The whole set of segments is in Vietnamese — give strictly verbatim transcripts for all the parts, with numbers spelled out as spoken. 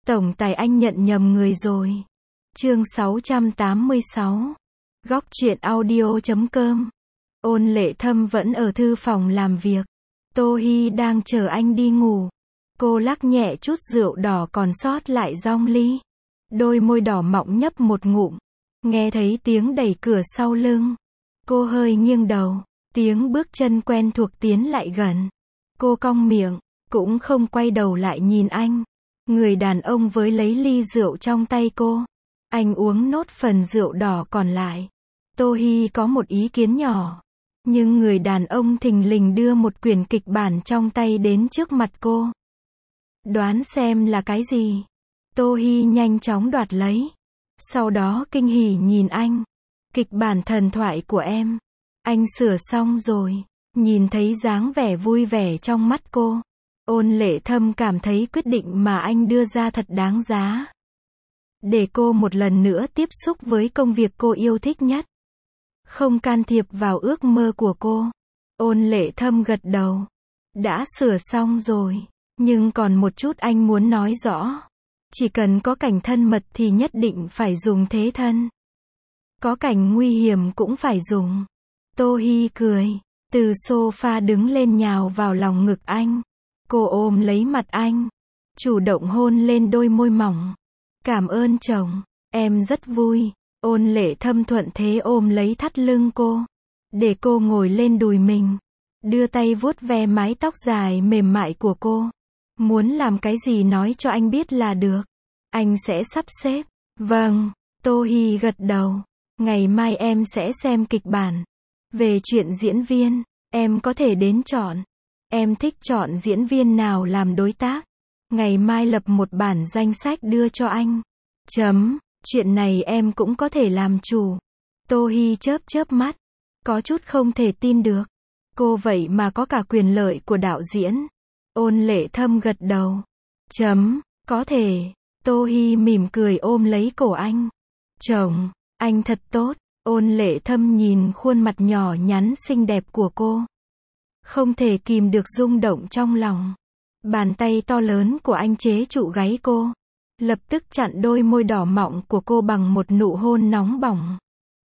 Tổng tài anh nhận nhầm người rồi. Chương sáu trăm tám mươi sáu. Góc truyện audio chấm com. Ôn Lệ Thâm vẫn ở thư phòng làm việc. Tô Hi đang chờ anh đi ngủ. Cô lắc nhẹ chút rượu đỏ còn sót lại trong ly. Đôi môi đỏ mọng nhấp một ngụm. Nghe thấy tiếng đẩy cửa sau lưng. Cô hơi nghiêng đầu. Tiếng bước chân quen thuộc tiến lại gần. Cô cong miệng, cũng không quay đầu lại nhìn anh. Người đàn ông với lấy ly rượu trong tay cô. Anh uống nốt phần rượu đỏ còn lại. Tô Hi có một ý kiến nhỏ. Nhưng người đàn ông thình lình đưa một quyển kịch bản trong tay đến trước mặt cô. Đoán xem là cái gì? Tô Hi nhanh chóng đoạt lấy. Sau đó kinh hỉ nhìn anh. Kịch bản thần thoại của em. Anh sửa xong rồi. Nhìn thấy dáng vẻ vui vẻ trong mắt cô. Ôn Lệ Thâm cảm thấy quyết định mà anh đưa ra thật đáng giá. Để cô một lần nữa tiếp xúc với công việc cô yêu thích nhất. Không can thiệp vào ước mơ của cô. Ôn Lệ Thâm gật đầu. Đã sửa xong rồi. Nhưng còn một chút anh muốn nói rõ. Chỉ cần có cảnh thân mật thì nhất định phải dùng thế thân. Có cảnh nguy hiểm cũng phải dùng. Tô Hi cười. Từ sofa đứng lên nhào vào lòng ngực anh. Cô ôm lấy mặt anh. Chủ động hôn lên đôi môi mỏng. Cảm ơn chồng. Em rất vui. Ôn Lệ Thâm thuận thế ôm lấy thắt lưng cô. Để cô ngồi lên đùi mình. Đưa tay vuốt ve mái tóc dài mềm mại của cô. Muốn làm cái gì nói cho anh biết là được. Anh sẽ sắp xếp. Vâng. Tô Hi gật đầu. Ngày mai em sẽ xem kịch bản. Về chuyện diễn viên, em có thể đến chọn. Em thích chọn diễn viên nào làm đối tác. Ngày mai lập một bản danh sách đưa cho anh. Chấm. Chuyện này em cũng có thể làm chủ. Tô Hi chớp chớp mắt. Có chút không thể tin được. Cô vậy mà có cả quyền lợi của đạo diễn. Ôn Lệ Thâm gật đầu. Chấm. Có thể. Tô Hi mỉm cười ôm lấy cổ anh. Chồng, anh thật tốt. Ôn Lệ Thâm nhìn khuôn mặt nhỏ nhắn xinh đẹp của cô. Không thể kìm được rung động trong lòng. Bàn tay to lớn của anh chế trụ gáy cô. Lập tức chặn đôi môi đỏ mọng của cô bằng một nụ hôn nóng bỏng.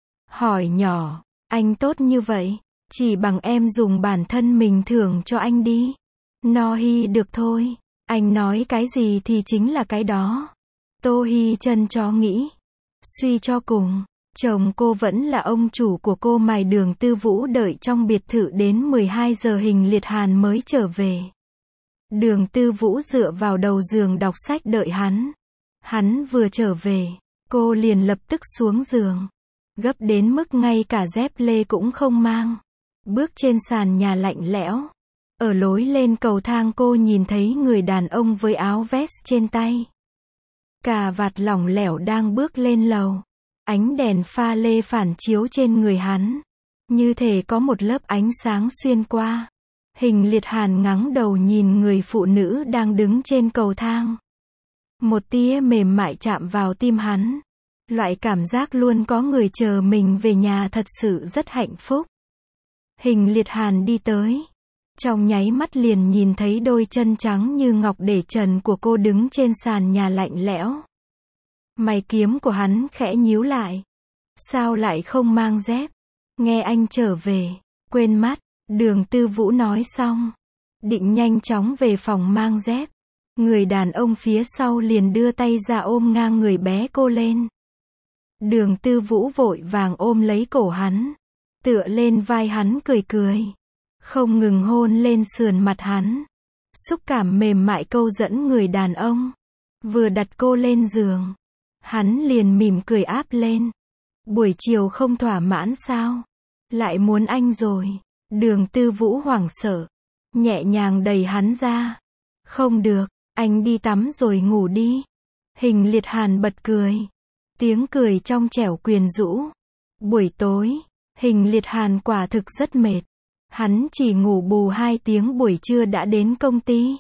Hỏi nhỏ, anh tốt như vậy, chỉ bằng em dùng bản thân mình thưởng cho anh đi. No Hi được thôi, anh nói cái gì thì chính là cái đó. Tô Hi chân chó nghĩ. Suy cho cùng, chồng cô vẫn là ông chủ của cô mài Đường Tư Vũ đợi trong biệt thự đến mười hai giờ Hình Liệt Hàn mới trở về. Đường Tư Vũ dựa vào đầu giường đọc sách đợi hắn. Hắn vừa trở về, cô liền lập tức xuống giường. Gấp đến mức ngay cả dép lê cũng không mang. Bước trên sàn nhà lạnh lẽo. Ở lối lên cầu thang cô nhìn thấy người đàn ông với áo vest trên tay. Cà vạt lỏng lẻo đang bước lên lầu. Ánh đèn pha lê phản chiếu trên người hắn. Như thể có một lớp ánh sáng xuyên qua. Hình Liệt Hàn ngẩng đầu nhìn người phụ nữ đang đứng trên cầu thang. Một tia mềm mại chạm vào tim hắn. Loại cảm giác luôn có người chờ mình về nhà thật sự rất hạnh phúc. Hình Liệt Hàn đi tới. Trong nháy mắt liền nhìn thấy đôi chân trắng như ngọc để trần của cô đứng trên sàn nhà lạnh lẽo. Mày kiếm của hắn khẽ nhíu lại. Sao lại không mang dép? Nghe anh trở về. Quên mất. Đường Tư Vũ nói xong. Định nhanh chóng về phòng mang dép. Người đàn ông phía sau liền đưa tay ra ôm ngang người bé cô lên. Đường Tư Vũ vội vàng ôm lấy cổ hắn. Tựa lên vai hắn cười cười. Không ngừng hôn lên sườn mặt hắn. Xúc cảm mềm mại câu dẫn người đàn ông. Vừa đặt cô lên giường. Hắn liền mỉm cười áp lên. Buổi chiều không thỏa mãn sao? Lại muốn anh rồi. Đường Tư Vũ hoảng sợ. Nhẹ nhàng đẩy hắn ra. Không được, anh đi tắm rồi ngủ đi. Hình Liệt Hàn bật cười. Tiếng cười trong trẻo quyến rũ. Buổi tối, Hình Liệt Hàn quả thực rất mệt. Hắn chỉ ngủ bù hai tiếng buổi trưa đã đến công ty.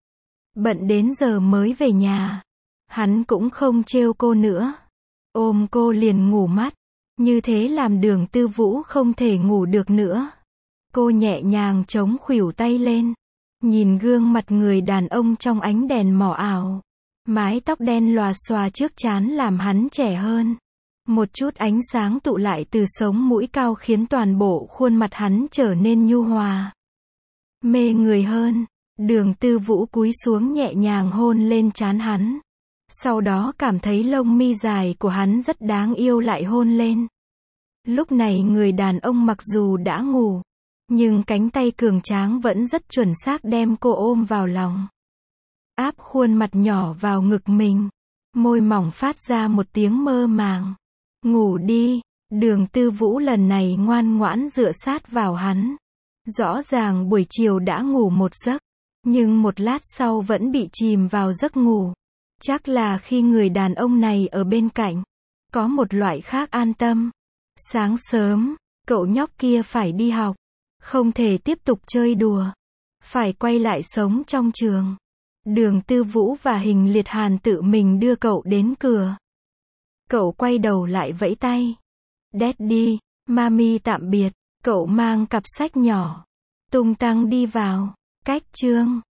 Bận đến giờ mới về nhà. Hắn cũng không trêu cô nữa. Ôm cô liền ngủ mất. Như thế làm Đường Tư Vũ không thể ngủ được nữa. Cô nhẹ nhàng chống khuỷu tay lên. Nhìn gương mặt người đàn ông trong ánh đèn mỏ ảo. Mái tóc đen lòa xòa trước trán làm hắn trẻ hơn. Một chút ánh sáng tụ lại từ sống mũi cao khiến toàn bộ khuôn mặt hắn trở nên nhu hòa, mê người hơn. Đường Tư Vũ cúi xuống nhẹ nhàng hôn lên trán hắn. Sau đó cảm thấy lông mi dài của hắn rất đáng yêu lại hôn lên. Lúc này người đàn ông mặc dù đã ngủ, nhưng cánh tay cường tráng vẫn rất chuẩn xác đem cô ôm vào lòng. Áp khuôn mặt nhỏ vào ngực mình. Môi mỏng phát ra một tiếng mơ màng. Ngủ đi. Đường Tư Vũ lần này ngoan ngoãn dựa sát vào hắn. Rõ ràng buổi chiều đã ngủ một giấc, nhưng một lát sau vẫn bị chìm vào giấc ngủ. Chắc là khi người đàn ông này ở bên cạnh, có một loại khác an tâm. Sáng sớm, cậu nhóc kia phải đi học, không thể tiếp tục chơi đùa, phải quay lại sống trong trường. Đường Tư Vũ và Hình Liệt Hàn tự mình đưa cậu đến cửa. Cậu quay đầu lại vẫy tay. Daddy, Mami tạm biệt. Cậu mang cặp sách nhỏ, tung tăng đi vào. Cách chương